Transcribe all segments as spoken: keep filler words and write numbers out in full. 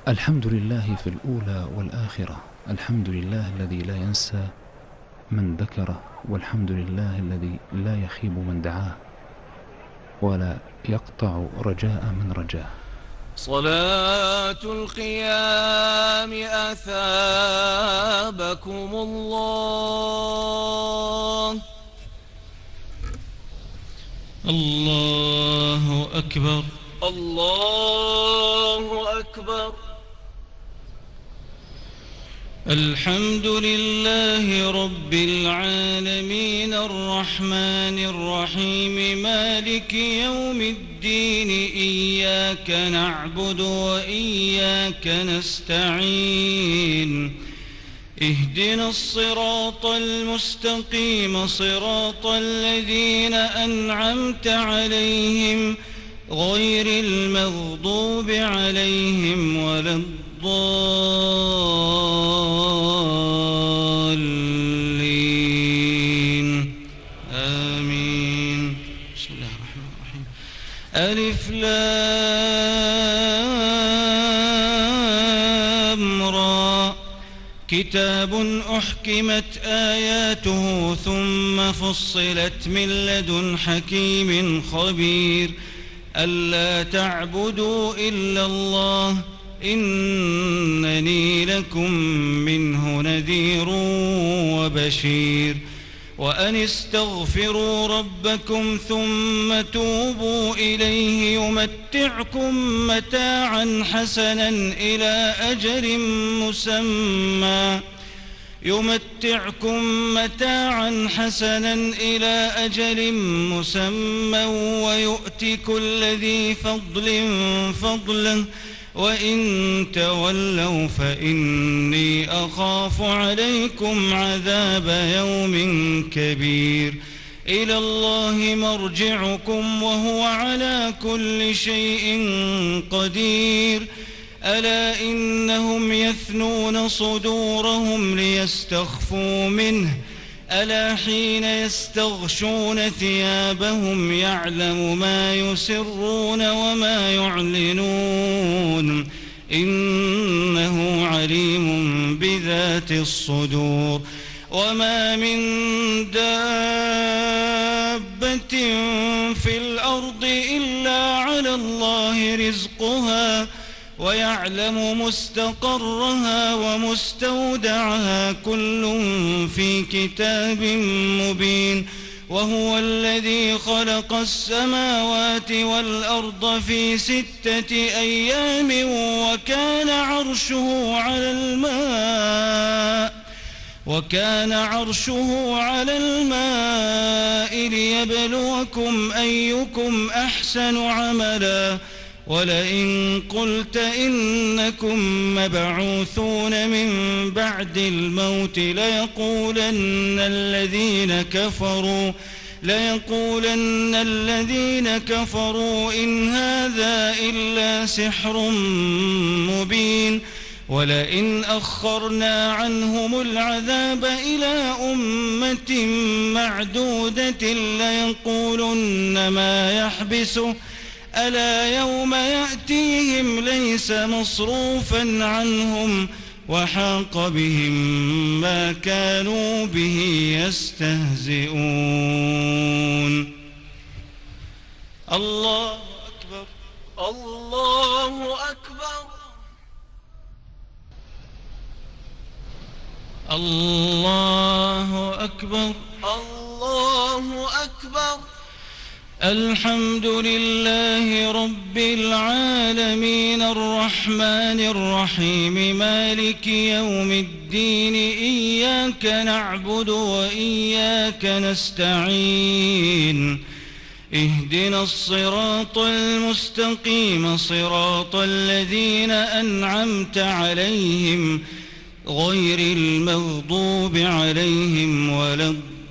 الحمد لله في الأولى والآخرة، الحمد لله الذي لا ينسى من ذكره، والحمد لله الذي لا يخيب من دعاه ولا يقطع رجاء من رجاه. صلاة القيام أثابكم الله. الله أكبر، الله أكبر. الحمد لله رب العالمين الرحمن الرحيم مالك يوم الدين، إياك نعبد وإياك نستعين، اهدنا الصراط المستقيم صراط الذين أنعمت عليهم غير المغضوب عليهم ولا الضالين، آمين. بسم الله الرحمن الرحيم. ألف لام را، كتاب أحكمت آياته ثم فصلت من لدن حكيم خبير، ألا تعبدوا إلا الله إنني لكم منه نذير وبشير، وأن استغفروا ربكم ثم توبوا إليه يمتعكم متاعا حسنا إلى أجل مسمى يمتعكم متاعا حسنا إلى أجل مسمى ويؤتي كل ذي فضل فضله، وإن تولوا فإني أخاف عليكم عذاب يوم كبير. إلى الله مرجعكم وهو على كل شيء قدير. ألا إنهم يثنون صدورهم ليستخفوا منه، ألا حين يستغشون ثيابهم يعلم ما يسرون وما يعلنون، إنه عليم بذات الصدور. وما من دابة في الأرض إلا على الله رزقها ويعلم مستقرها ومستودعها كل في كتاب مبين. وهو الذي خلق السماوات والأرض في ستة أيام وكان عرشه على الماء وكان عرشه على الماء ليبلوكم أيكم أحسن عملا. ولئن قلت إنكم مبعوثون من بعد الموت ليقولن الذين كفروا ليقولن الذين كفروا إن هذا إلا سحر مبين. ولئن أخرنا عنهم العذاب إلى أمة معدودة ليقولن ما يحبسه، ألا يوم يأتيهم ليس مصروفا عنهم وحاق بهم ما كانوا به يستهزئون. الله أكبر، الله أكبر، الله أكبر، الله أكبر. الحمد لله رب العالمين الرحمن الرحيم مالك يوم الدين، إياك نعبد وإياك نستعين، اهدنا الصراط المستقيم صراط الذين أنعمت عليهم غير المغضوب عليهم ولا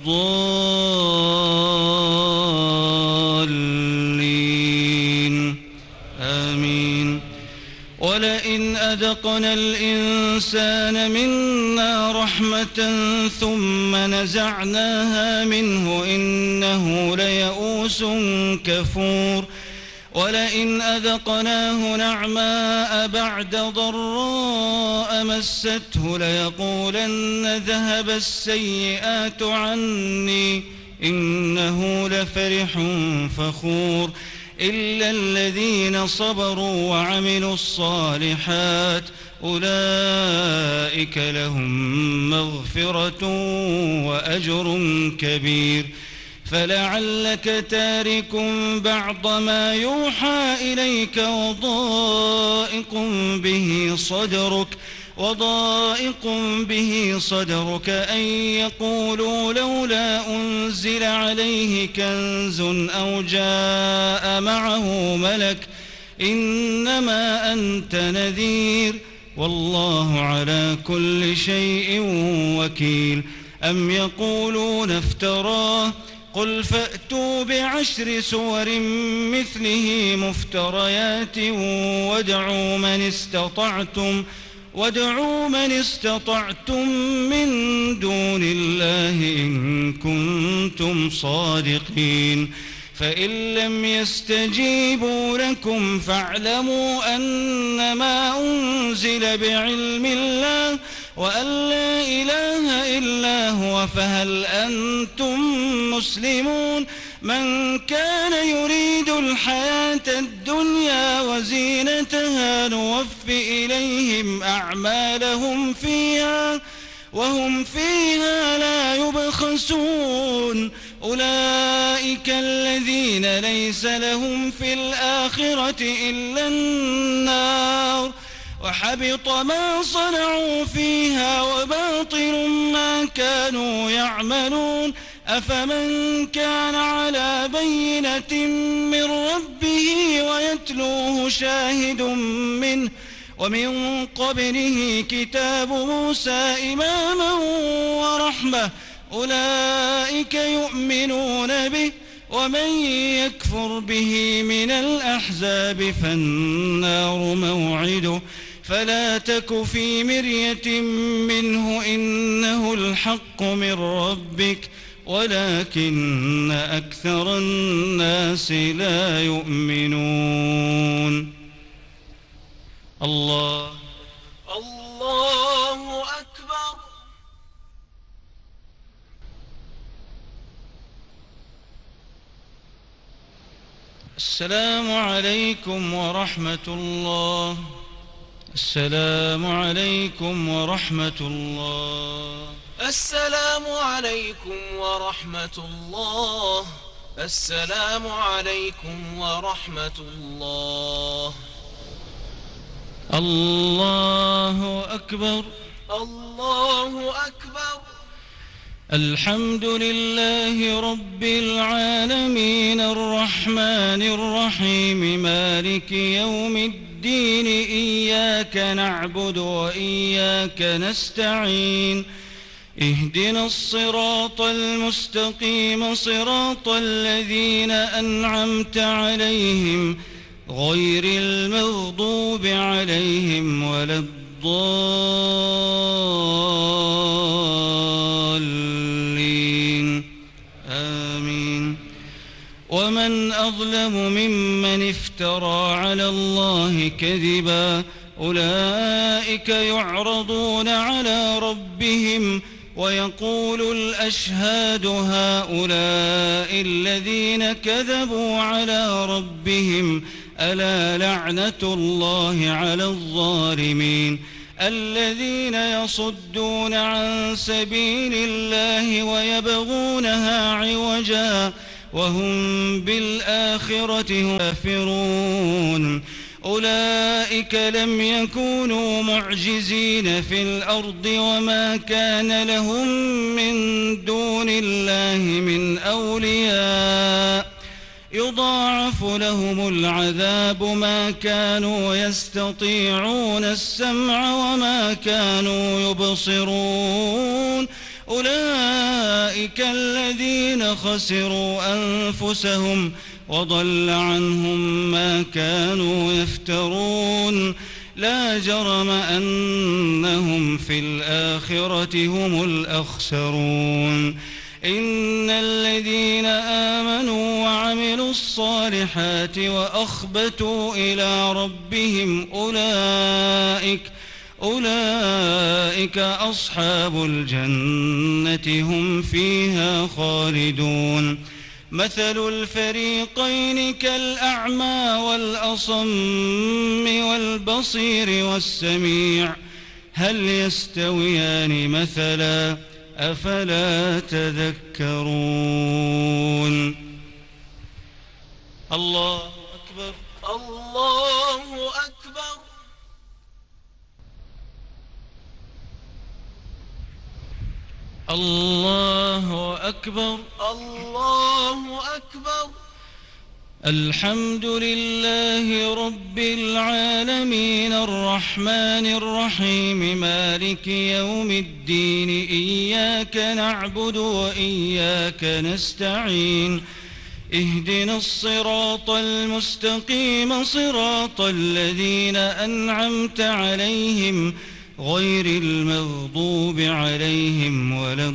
الضالين، آمين. ولئن أذقنا الإنسان منا رحمة ثم نزعناها منه إنه ليئوس كفور. ولئن أذقناه نعماء بعد ضراء مسته ليقولن ذهب السيئات عني إنه لفرح فخور إلا الذين صبروا وعملوا الصالحات أولئك لهم مغفرة وأجر كبير فلعلك تارك بعض ما يوحى إليك وضائق به صدرك وضائق به صدرك أن يقولوا لولا أنزل عليه كنز أو جاء معه ملك إنما أنت نذير والله على كل شيء وكيل أم يقولون افتراه قل فأتوا بعشر سور مثله مفتريات وادعوا من استطعتم وادعوا من استطعتم من دون الله إن كنتم صادقين فإن لم يستجيبوا لكم فاعلموا أنما أنزل بعلم الله وأن لا إله إلا هو فهل أنتم مسلمون من كان يريد الحياة الدنيا وزينتها نوف إليهم أعمالهم فيها وهم فيها لا يبخسون أولئك الذين ليس لهم في الآخرة إلا النار وحبط ما صنعوا فيها وباطل ما كانوا يعملون أفمن كان على بينة من ربه ويتلوه شاهد منه ومن قبله كتاب موسى إماما ورحمة أولئك يؤمنون به ومن يكفر به من الأحزاب فالنار موعده فلا تك في مرية منه إنه الحق من ربك ولكن أكثر الناس لا يؤمنون الله الله أكبر. السلام عليكم ورحمة الله. السلام عليكم ورحمة الله. السلام عليكم ورحمة الله. السلام عليكم ورحمة الله. الله أكبر. الله أكبر. الحمد لله رب العالمين الرحمن الرحيم مالك يوم الدين إياك نعبد وإياك نستعين اهدنا الصراط المستقيم صراط الذين أنعمت عليهم غير المغضوب عليهم ولا الضالين آمين. ومن أظلم ممن افترى على الله كذبا أولئك يعرضون على ربهم ويقول الأشهاد هؤلاء الذين كذبوا على ربهم ألا لعنة الله على الظالمين الذين يصدون عن سبيل الله ويبغونها عوجا وهم بالآخرة هم كافرون أولئك لم يكونوا معجزين في الأرض وما كان لهم من دون الله من أولياء يضاعف لهم العذاب ما كانوا يستطيعون السمع وما كانوا يبصرون أولئك الذين خسروا أنفسهم وضل عنهم ما كانوا يفترون لا جرم أنهم في الآخرة هم الأخسرون إن الذين آمنوا وعملوا الصالحات وأخبتوا إلى ربهم أولئك أولئك أصحاب الجنة هم فيها خالدون مثل الفريقين كالأعمى والأصم والبصير والسميع هل يستويان مثلا أفلا تذكرون الله أكبر الله أكبر الله أكبر الله أكبر الحمد لله رب العالمين الرحمن الرحيم مالك يوم الدين إياك نعبد وإياك نستعين اهدنا الصراط المستقيم صراط الذين أنعمت عليهم غير المغضوب عليهم ولا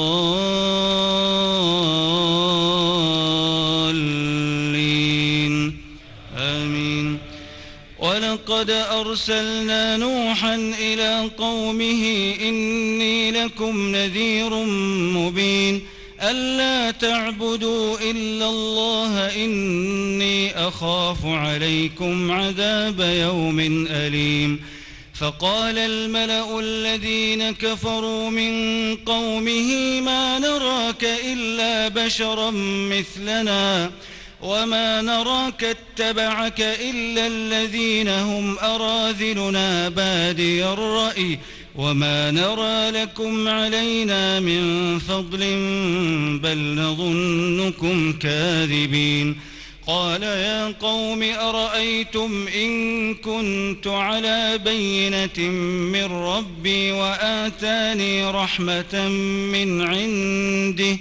الضالين آمين ولقد أرسلنا نوحا إلى قومه إني لكم نذير مبين ألا تعبدوا إلا الله إني أخاف عليكم عذاب يوم أليم فقال الملأ الذين كفروا من قومه ما نراك إلا بشرا مثلنا وما نراك اتبعك إلا الذين هم أراذلنا بادي الرأي وما نرى لكم علينا من فضل بل نظنكم كاذبين قال يا قوم أرأيتم إن كنت على بينة من ربي وآتاني رحمة من عنده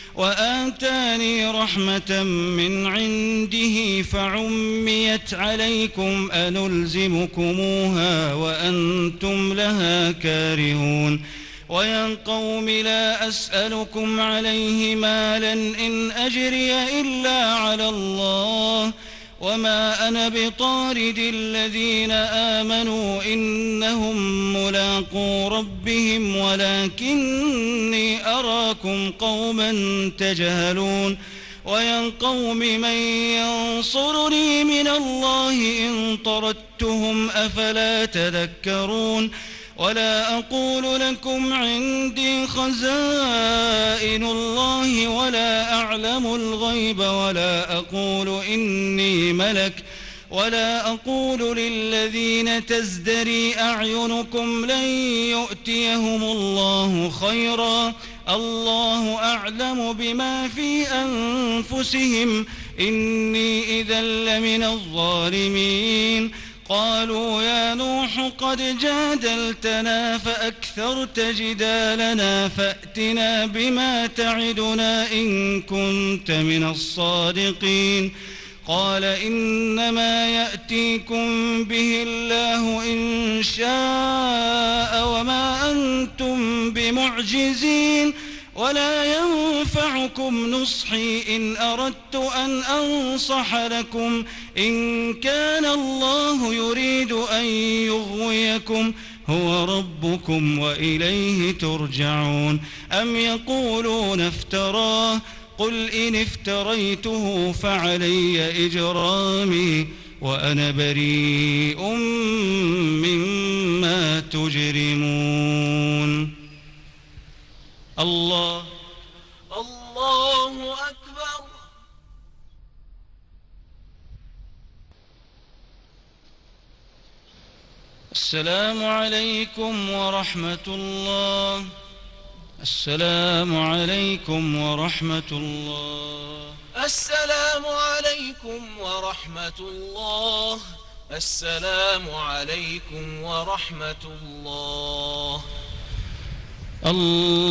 وآتاني رحمة من عنده فعميت عليكم أنلزمكموها وأنتم لها كارهون ويا قوم لا أسألكم عليه مالا إن أجري إلا على الله وما أنا بطارد الذين آمنوا إنهم ملاقو ربهم ولكني أراكم قوما تجهلون ويا قوم من ينصرني من الله إن طردتهم أفلا تذكرون ولا أقول لكم عندي خزائن الله ولا أعلم الغيب ولا أقول إني ملك ولا أقول للذين تزدري أعينكم لن يؤتيهم الله خيرا الله أعلم بما في أنفسهم إني إذا لمن الظالمين قالوا يا نوح قد جادلتنا فأكثرت جدالنا فأتنا بما تعدنا إن كنت من الصادقين قال إنما يأتيكم به الله إن شاء وما أنتم بمعجزين ولا ينفعكم نصحي إن أردت أن أنصح لكم إن كان الله يريد أن يغويكم هو ربكم وإليه ترجعون أم يقولون افتراه قل إن افتريته فعلي إجرامي وأنا بريء مما تجرمون الله الله أكبر السلام عليكم ورحمة الله السلام عليكم ورحمة الله السلام عليكم ورحمة الله السلام عليكم ورحمة الله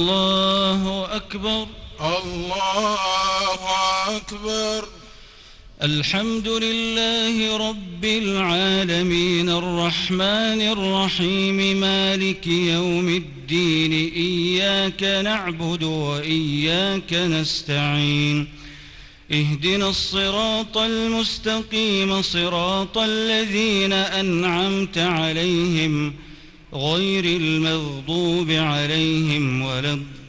الله أكبر الله أكبر الحمد لله رب العالمين الرحمن الرحيم مالك يوم الدين إياك نعبد وإياك نستعين اهدنا الصراط المستقيم صراط الذين أنعمت عليهم غير المغضوب عليهم ولا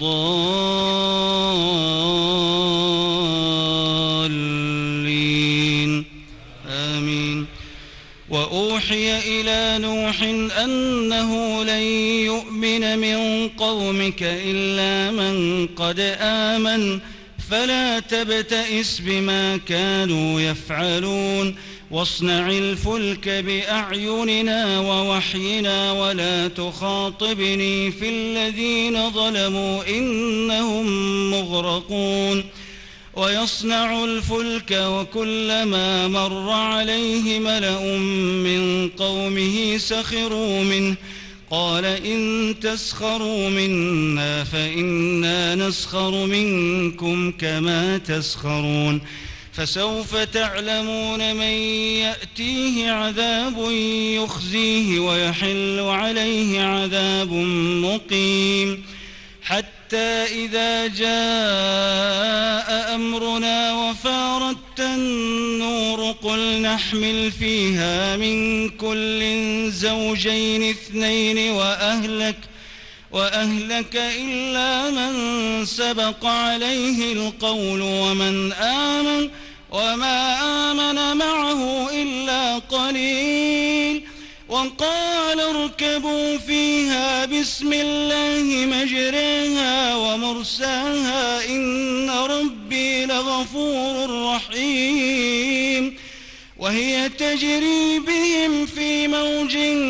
الضالين آمين. وأوحي إلى نوح أنه لن يؤمن من قومك إلا من قد آمن فلا تبتئس بما كانوا يفعلون واصنع الفلك بأعيننا ووحينا ولا تخاطبني في الذين ظلموا إنهم مغرقون. ويصنع الفلك وكلما مر عليه ملأ من قومه سخروا منه قال إن تسخروا منا فإنا نسخر منكم كما تسخرون فسوف تعلمون من يأتيه عذاب يخزيه ويحل عليه عذاب مقيم. حتى إذا جاء أمرنا وفارت النور قل نحمل فيها من كل زوجين اثنين وأهلك وأهلك إلا من سبق عليه القول ومن آمن وما آمن معه إلا قليل. وقال اركبوا فيها بسم الله مجريها ومرساها إن ربي لغفور رحيم. وهي تجري بهم في موج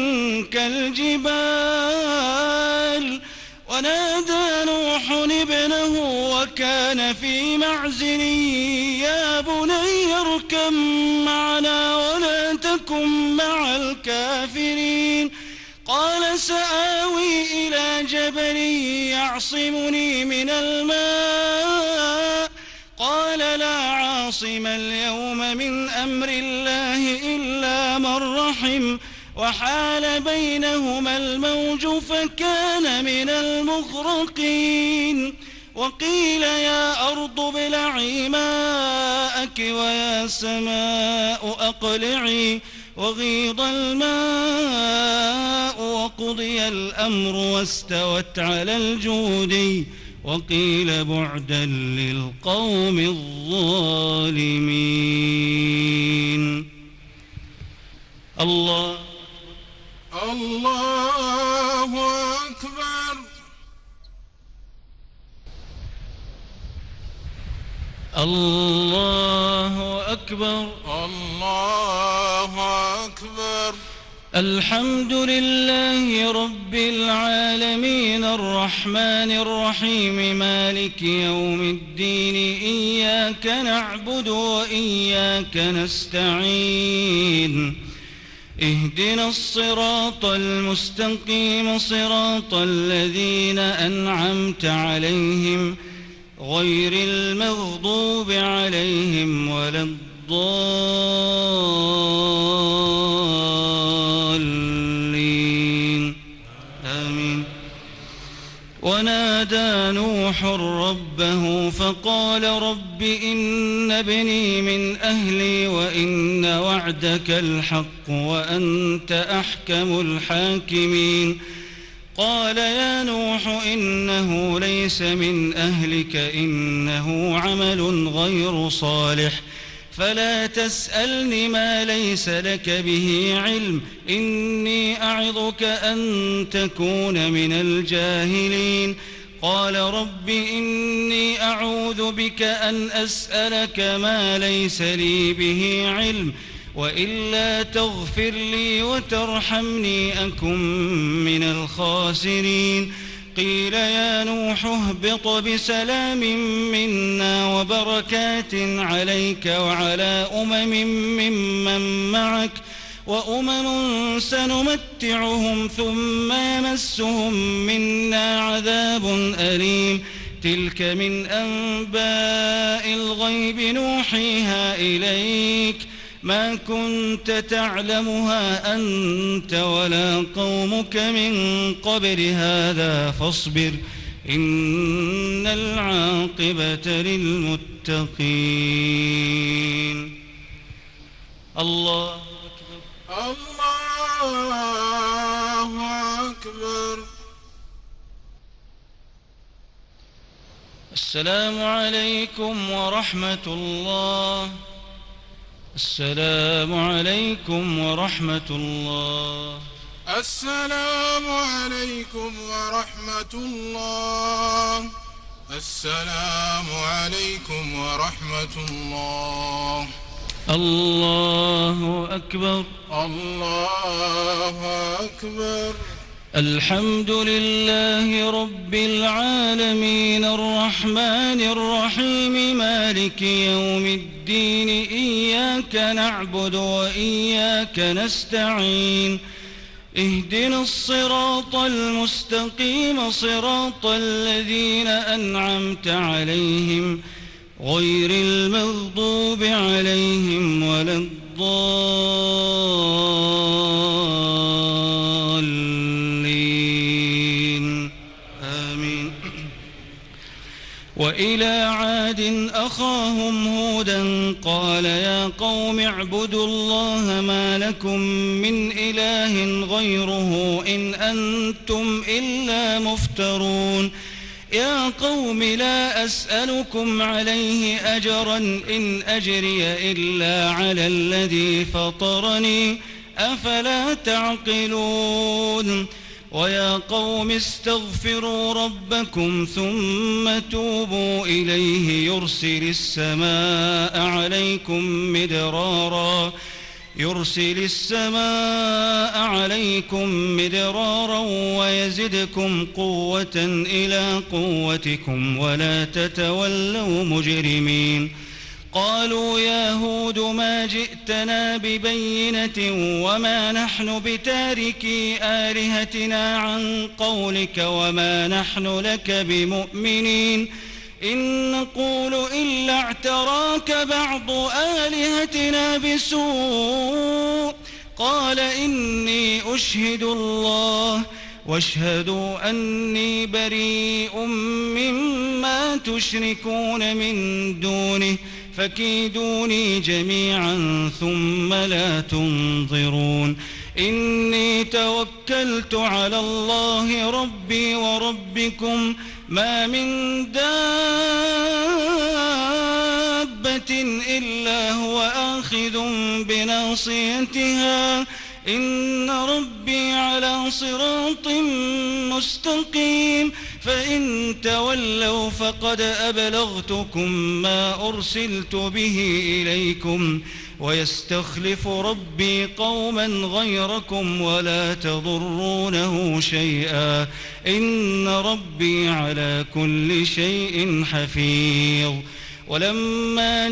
كالجبال ونادى نوح ابنه وكان في معزل يا بني اركب معنا ولا تكن مع الكافرين. قال سآوي إلى جبل يعصمني من الماء قال لا عاصم اليوم من أمر الله إلا من رحم وحال بينهما الموج فكان من المغرقين. وقيل يا أرض ابلعي ماءك ويا سماء أقلعي وغيض الماء وقضي الأمر واستوت على الجودي وقيل بعدا للقوم الظالمين. الله الله أكبر. الله أكبر. الله أكبر. الحمد لله رب العالمين الرحمن الرحيم مالك يوم الدين إياك نعبد وإياك نستعين اهدنا الصراط المستقيم صراط الذين أنعمت عليهم غير المغضوب عليهم ولا الضالين آمين. ونادى نوح ربه فقال رب إن ابني من أهلي وإن وعدك الحق وأنت أحكم الحاكمين. قال يا نوح إنه ليس من أهلك إنه عمل غير صالح فلا تسألني ما ليس لك به علم إني أعظك أن تكون من الجاهلين. قال رب إني أعوذ بك أن أسألك ما ليس لي به علم وإلا تغفر لي وترحمني أكن من الخاسرين. قيل يا نوح اهبط بسلام منا وبركات عليك وعلى أمم ممن معك وأمم سنمتعهم ثم يمسهم منا عذاب أليم تلك من أنباء الغيب نوحيها إليك ما كنت تعلمها أنت ولا قومك من قبل هذا فاصبر إن العاقبة للمتقين. الله أكبر. الله أكبر. السلام عليكم ورحمة الله. السلام عليكم ورحمة الله. السلام عليكم ورحمة الله. السلام عليكم ورحمة الله. الله أكبر. الله أكبر. الحمد لله رب العالمين الرحمن الرحيم مالك يوم الدين إياك نعبد وإياك نستعين اهدنا الصراط المستقيم صراط الذين أنعمت عليهم غير المغضوب عليهم ولا الضالين آمين. وإلى عاد أخاهم هودا قال يا قوم اعبدوا الله ما لكم من إله غيره إن أنتم إلا مفترون. يا قوم لا أسألكم عليه أجرا إن أجري إلا على الذي فطرني أفلا تعقلون. ويا قوم استغفروا ربكم ثم توبوا إليه يرسل السماء عليكم مدرارا يرسل السماء عليكم مدرارا ويزدكم قوة إلى قوتكم ولا تتولوا مجرمين. قالوا يا هود ما جئتنا ببينة وما نحن بتاركي آلهتنا عن قولك وما نحن لك بمؤمنين إن نقول إلا اعتراك بعض آلهتنا بسوء. قال إني أشهد الله واشهدوا أني بريء مما تشركون من دونه فكيدوني جميعا ثم لا تنظرون. إني توكلت على الله ربي وربكم ما من دابة إلا هو آخذ بناصيتها إن ربي على صراط مستقيم. فإن تولوا فقد أبلغتكم ما أرسلت به إليكم ويستخلف ربي قوما غيركم ولا تضرونه شيئا إن ربي على كل شيء حفيظ. ولما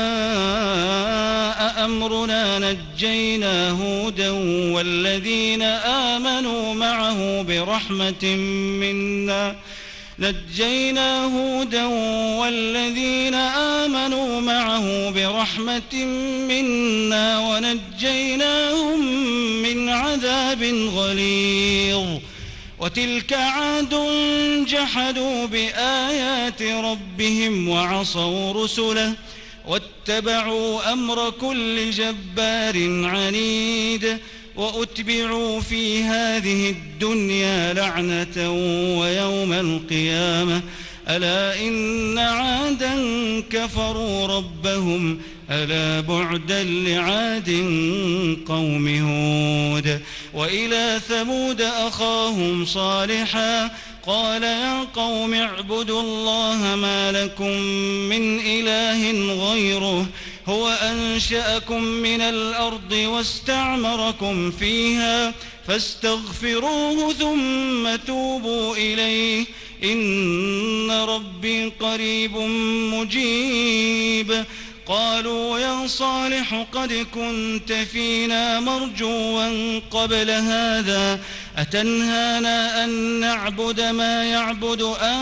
جاء أمرنا نجينا هودا والذين آمنوا معه برحمة منا نجينا هودا والذين آمنوا معه برحمة منا ونجيناهم من عذاب غليظ. وتلك عاد جحدوا بآيات ربهم وعصوا رسله واتبعوا أمر كل جبار عنيد. وأتبعوا في هذه الدنيا لعنة ويوم القيامة ألا إن عادا كفروا ربهم ألا بعدا لعاد قوم هود. وإلى ثمود أخاهم صالحا قال يا قوم اعبدوا الله ما لكم من إله غيره هو أنشأكم من الأرض واستعمركم فيها فاستغفروه ثم توبوا إليه إن ربي قريب مجيب. قالوا يا صالح قد كنت فينا مرجوا قبل هذا أتنهانا أن نعبد ما يعبد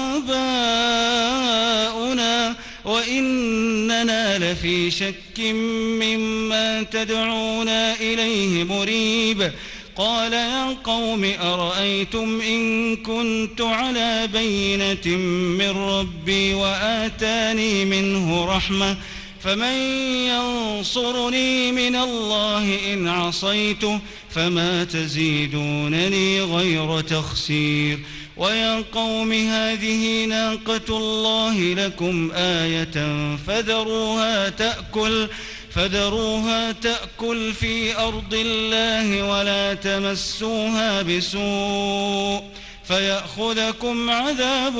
آباؤنا وإننا لفي شك مما تدعونا إليه مريب. قال يا قوم أرأيتم إن كنت على بينة من ربي وآتاني منه رحمة فمن ينصرني من الله إن عصيته فما تزيدونني غير تخسير. ويا قوم هذه ناقة الله لكم آية فذروها تأكل فذروها تأكل في أرض الله ولا تمسوها بسوء فيأخذكم عذاب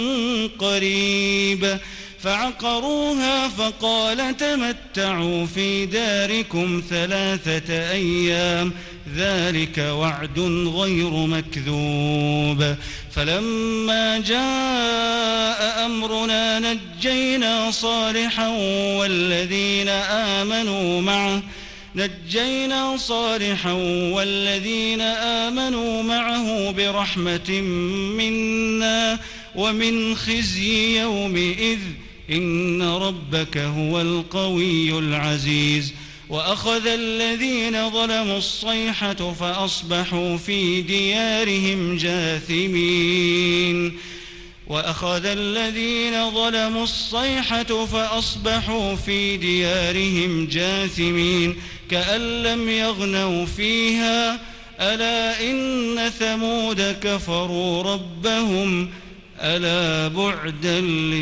قريب. فعقروها فقال تمتعوا في داركم ثلاثة أيام ذلك وعد غير مكذوب. فلما جاء أمرنا نجينا صالحا والذين آمنوا معه نجينا صالحا والذين آمنوا معه برحمة منا ومن خزي يومئذ إن ربك هو القوي العزيز. وأخذ الذين ظلموا الصيحة فأصبحوا في ديارهم جاثمين وأخذ الذين ظلموا الصيحة فأصبحوا في ديارهم جاثمين كأن لم يغنوا فيها ألا إن ثمود كفروا ربهم ألا بعدا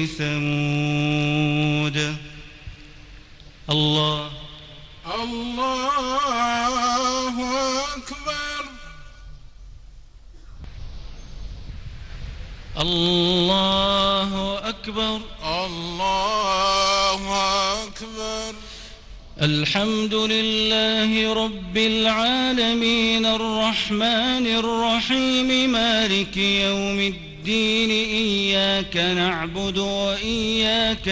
لثمود. الله الله أكبر الله أكبر الله أكبر. الحمد لله رب العالمين الرحمن الرحيم مالك يوم الدين إياك نعبد وإياك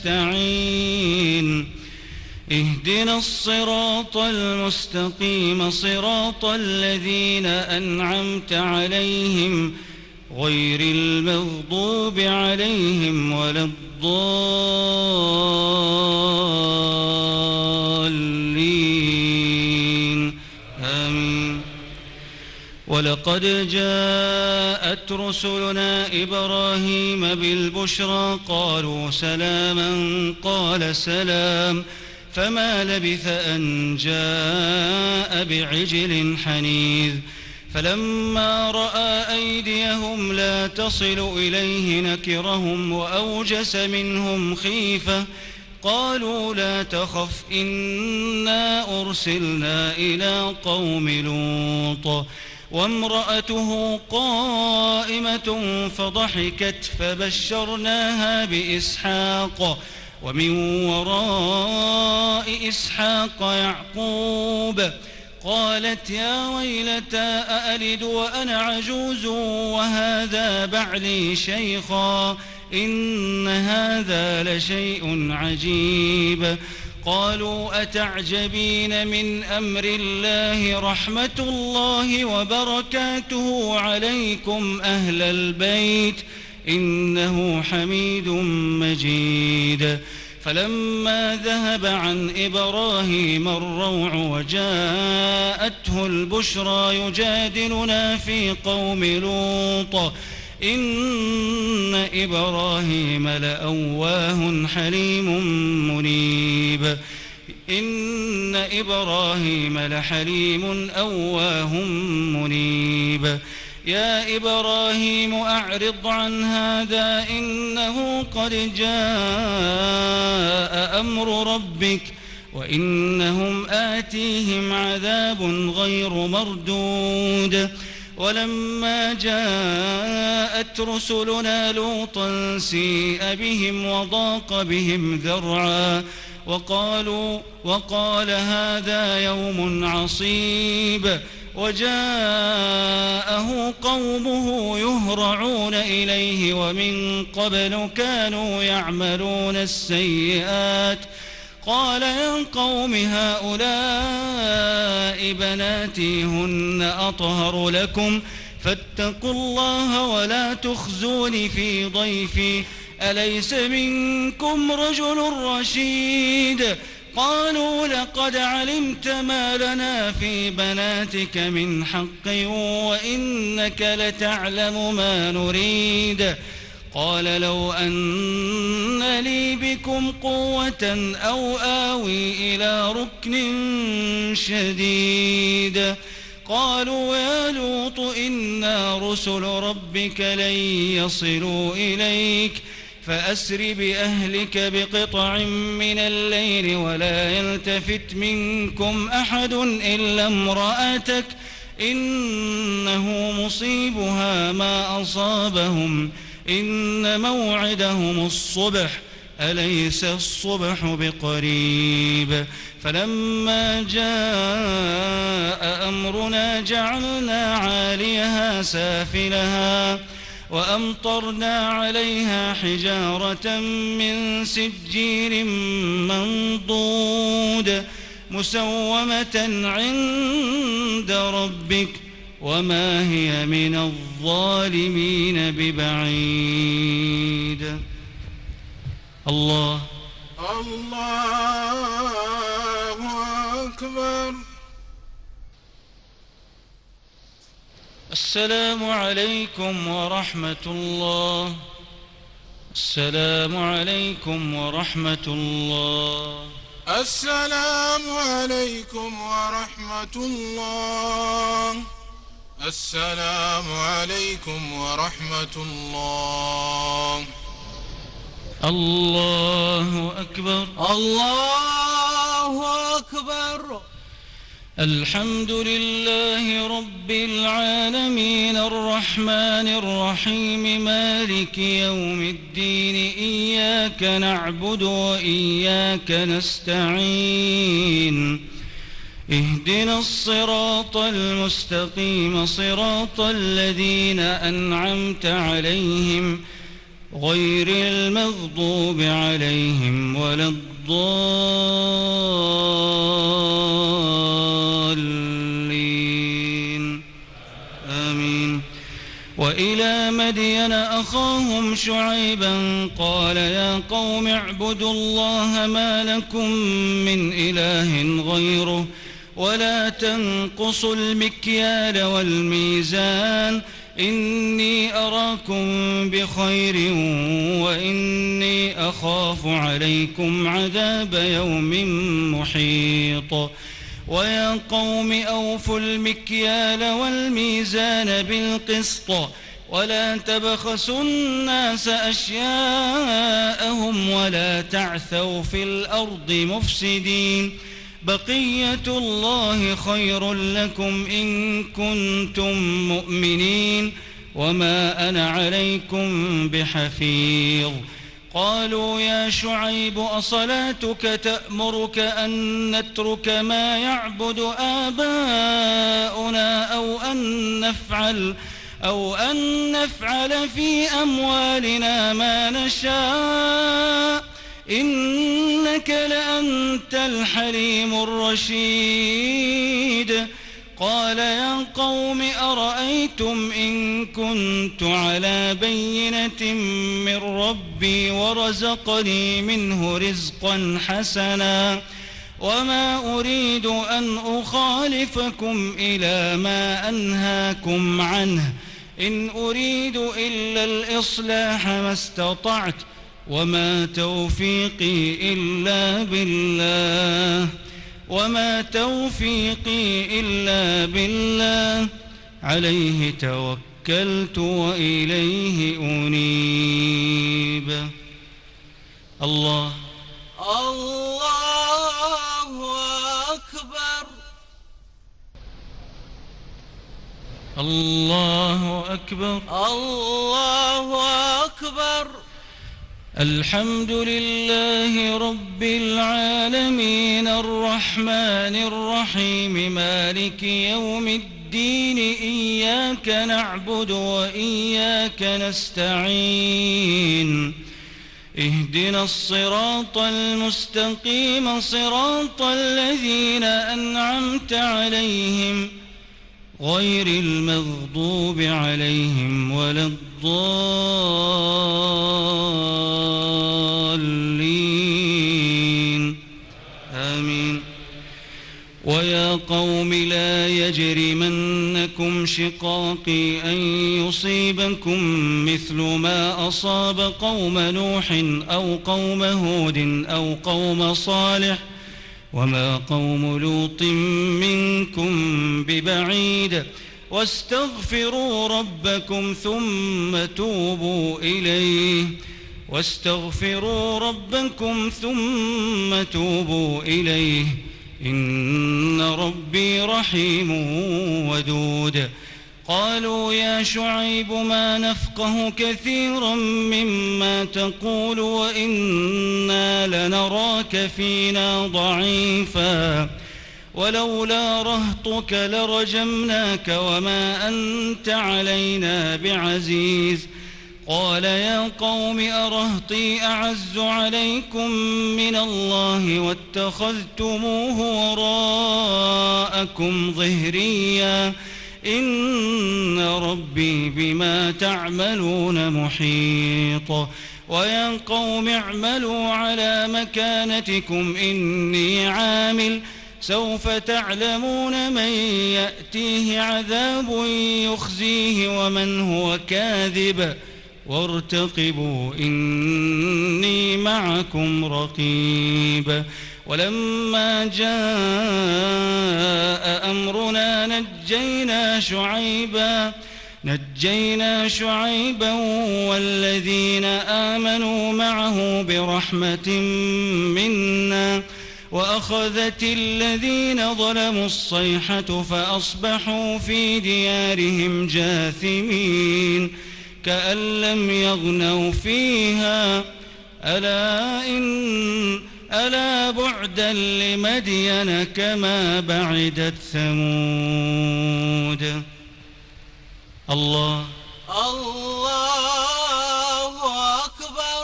نستعين اهدنا الصراط المستقيم صراط الذين أنعمت عليهم غير المغضوب عليهم ولا الضالين آمين. ولقد جاءت رسلنا إبراهيم بالبشرى قالوا سلاما قال سلام فما لبث أن جاء بعجل حنيذ. فلما رأى أيديهم لا تصل إليه نكرهم وأوجس منهم خيفة قالوا لا تخف إنا أرسلنا إلى قوم لوط وامرأته قائمة فضحكت فبشرناها بإسحاق ومن وراء إسحاق يعقوب قالت يا ويلتى أألد وأنا عجوز وهذا بعلي شيخا إن هذا لشيء عجيب. قالوا أتعجبين من أمر الله رحمة الله وبركاته عليكم أهل البيت إنه حميد مجيد. فلما ذهب عن إبراهيم الروع وجاءته البشرى يجادلنا في قوم لوط إن إبراهيم لأواه حليم منيب. إن إبراهيم لحليم أواه منيب. يا إبراهيم أعرض عن هذا إنه قد جاء أمر ربك وإنهم آتيهم عذاب غير مردود. ولما جاءت رسلنا لوطا سيء بهم وضاق بهم ذرعا وقالوا وقال هذا يوم عصيب وجاءه قومه يهرعون إليه ومن قبل كانوا يعملون السيئات قال يا قوم هؤلاء بناتي هن أطهر لكم فاتقوا الله ولا تخزوني في ضيفي أليس منكم رجل رشيد قالوا لقد علمت ما لنا في بناتك من حق وإنك لتعلم ما نريد قال لو أن لي بكم قوة أو آوي إلى ركن شديد قالوا يا لوط إنا رسل ربك لن يصلوا إليك فأسر بأهلك بقطع من الليل ولا يلتفت منكم أحد إلا امرأتك إنه مصيبها ما أصابهم إن موعدهم الصبح أليس الصبح بقريب فلما جاء أمرنا جعلنا عاليها سافلها وأمطرنا عليها حجارة من سجيل منضود مسومة عند ربك وما هي من الظالمين ببعيد. الله الله أكبر. السلام عليكم ورحمة الله. السلام عليكم ورحمة الله. السلام عليكم ورحمة الله. السلام عليكم ورحمة الله. الله أكبر. الله أكبر. الحمد لله رب العالمين الرحمن الرحيم مالك يوم الدين إياك نعبد وإياك نستعين اهدنا الصراط المستقيم صراط الذين أنعمت عليهم غير المغضوب عليهم ولا الضالين آمين. وإلى مدين أخاهم شعيبا قال يا قوم اعبدوا الله ما لكم من إله غيره ولا تنقصوا المكيال والميزان إني أراكم بخير وإني أخاف عليكم عذاب يوم محيط. ويا قوم أوفوا المكيال والميزان بالقسط ولا تبخسوا الناس أشياءهم ولا تعثوا في الأرض مفسدين بقية الله خير لكم إن كنتم مؤمنين وما أنا عليكم بحفيظ. قالوا يا شعيب أصلاتك تأمرك أن نترك ما يعبد آباؤنا أو أن نفعل أو أن نفعل في أموالنا ما نشاء إنك لأنت الحليم الرشيد. قال يا قوم أرأيتم إن كنت على بينة من ربي ورزقني منه رزقا حسنا وما أريد أن أخالفكم إلى ما أنهاكم عنه إن أريد إلا الإصلاح ما استطعت وما توفيقي إلا بالله وما توفيقي إلا بالله عليه توكلت وإليه أنيب. الله الله أكبر. الله أكبر. الله أكبر. الحمد لله رب العالمين الرحمن الرحيم مالك يوم الدين إياك نعبد وإياك نستعين اهدنا الصراط المستقيم صراط الذين أنعمت عليهم غير المغضوب عليهم ولا الضالين آمين. ويا قوم لا يجرمنكم شقاقي أن يصيبكم مثل ما أصاب قوم نوح أو قوم هود أو قوم صالح وما قوم لوط منكم ببعيد واستغفروا ربكم ثم توبوا إليه واستغفروا ربكم ثم توبوا إليه إن ربي رحيم ودود. قالوا يا شعيب ما نفقه كثيرا مما تقول وإنا لنراك فينا ضعيفا ولولا رهطك لرجمناك وما أنت علينا بعزيز. قال يا قوم أرهطي أعز عليكم من الله واتخذتموه وراءكم ظهريا إن ربي بما تعملون محيط. ويا قوم اعملوا على مكانتكم إني عامل سوف تعلمون من يأتيه عذاب يخزيه ومن هو كاذب وارتقبوا إني معكم رقيب. ولما جاء أمرنا نجينا شعيبا نجينا شعيبا والذين آمنوا معه برحمة منا وأخذت الذين ظلموا الصيحة فأصبحوا في ديارهم جاثمين كأن لم يغنوا فيها ألا إن ألا بعدا لمدين كما بعدت ثمود. الله الله أكبر.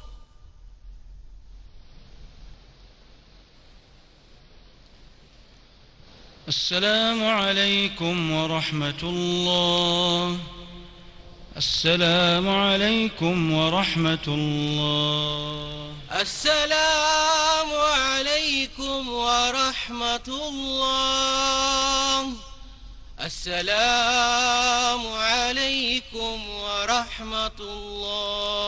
السلام عليكم ورحمة الله. السلام عليكم ورحمة الله. السلام عليكم ورحمة الله. السلام عليكم ورحمة الله.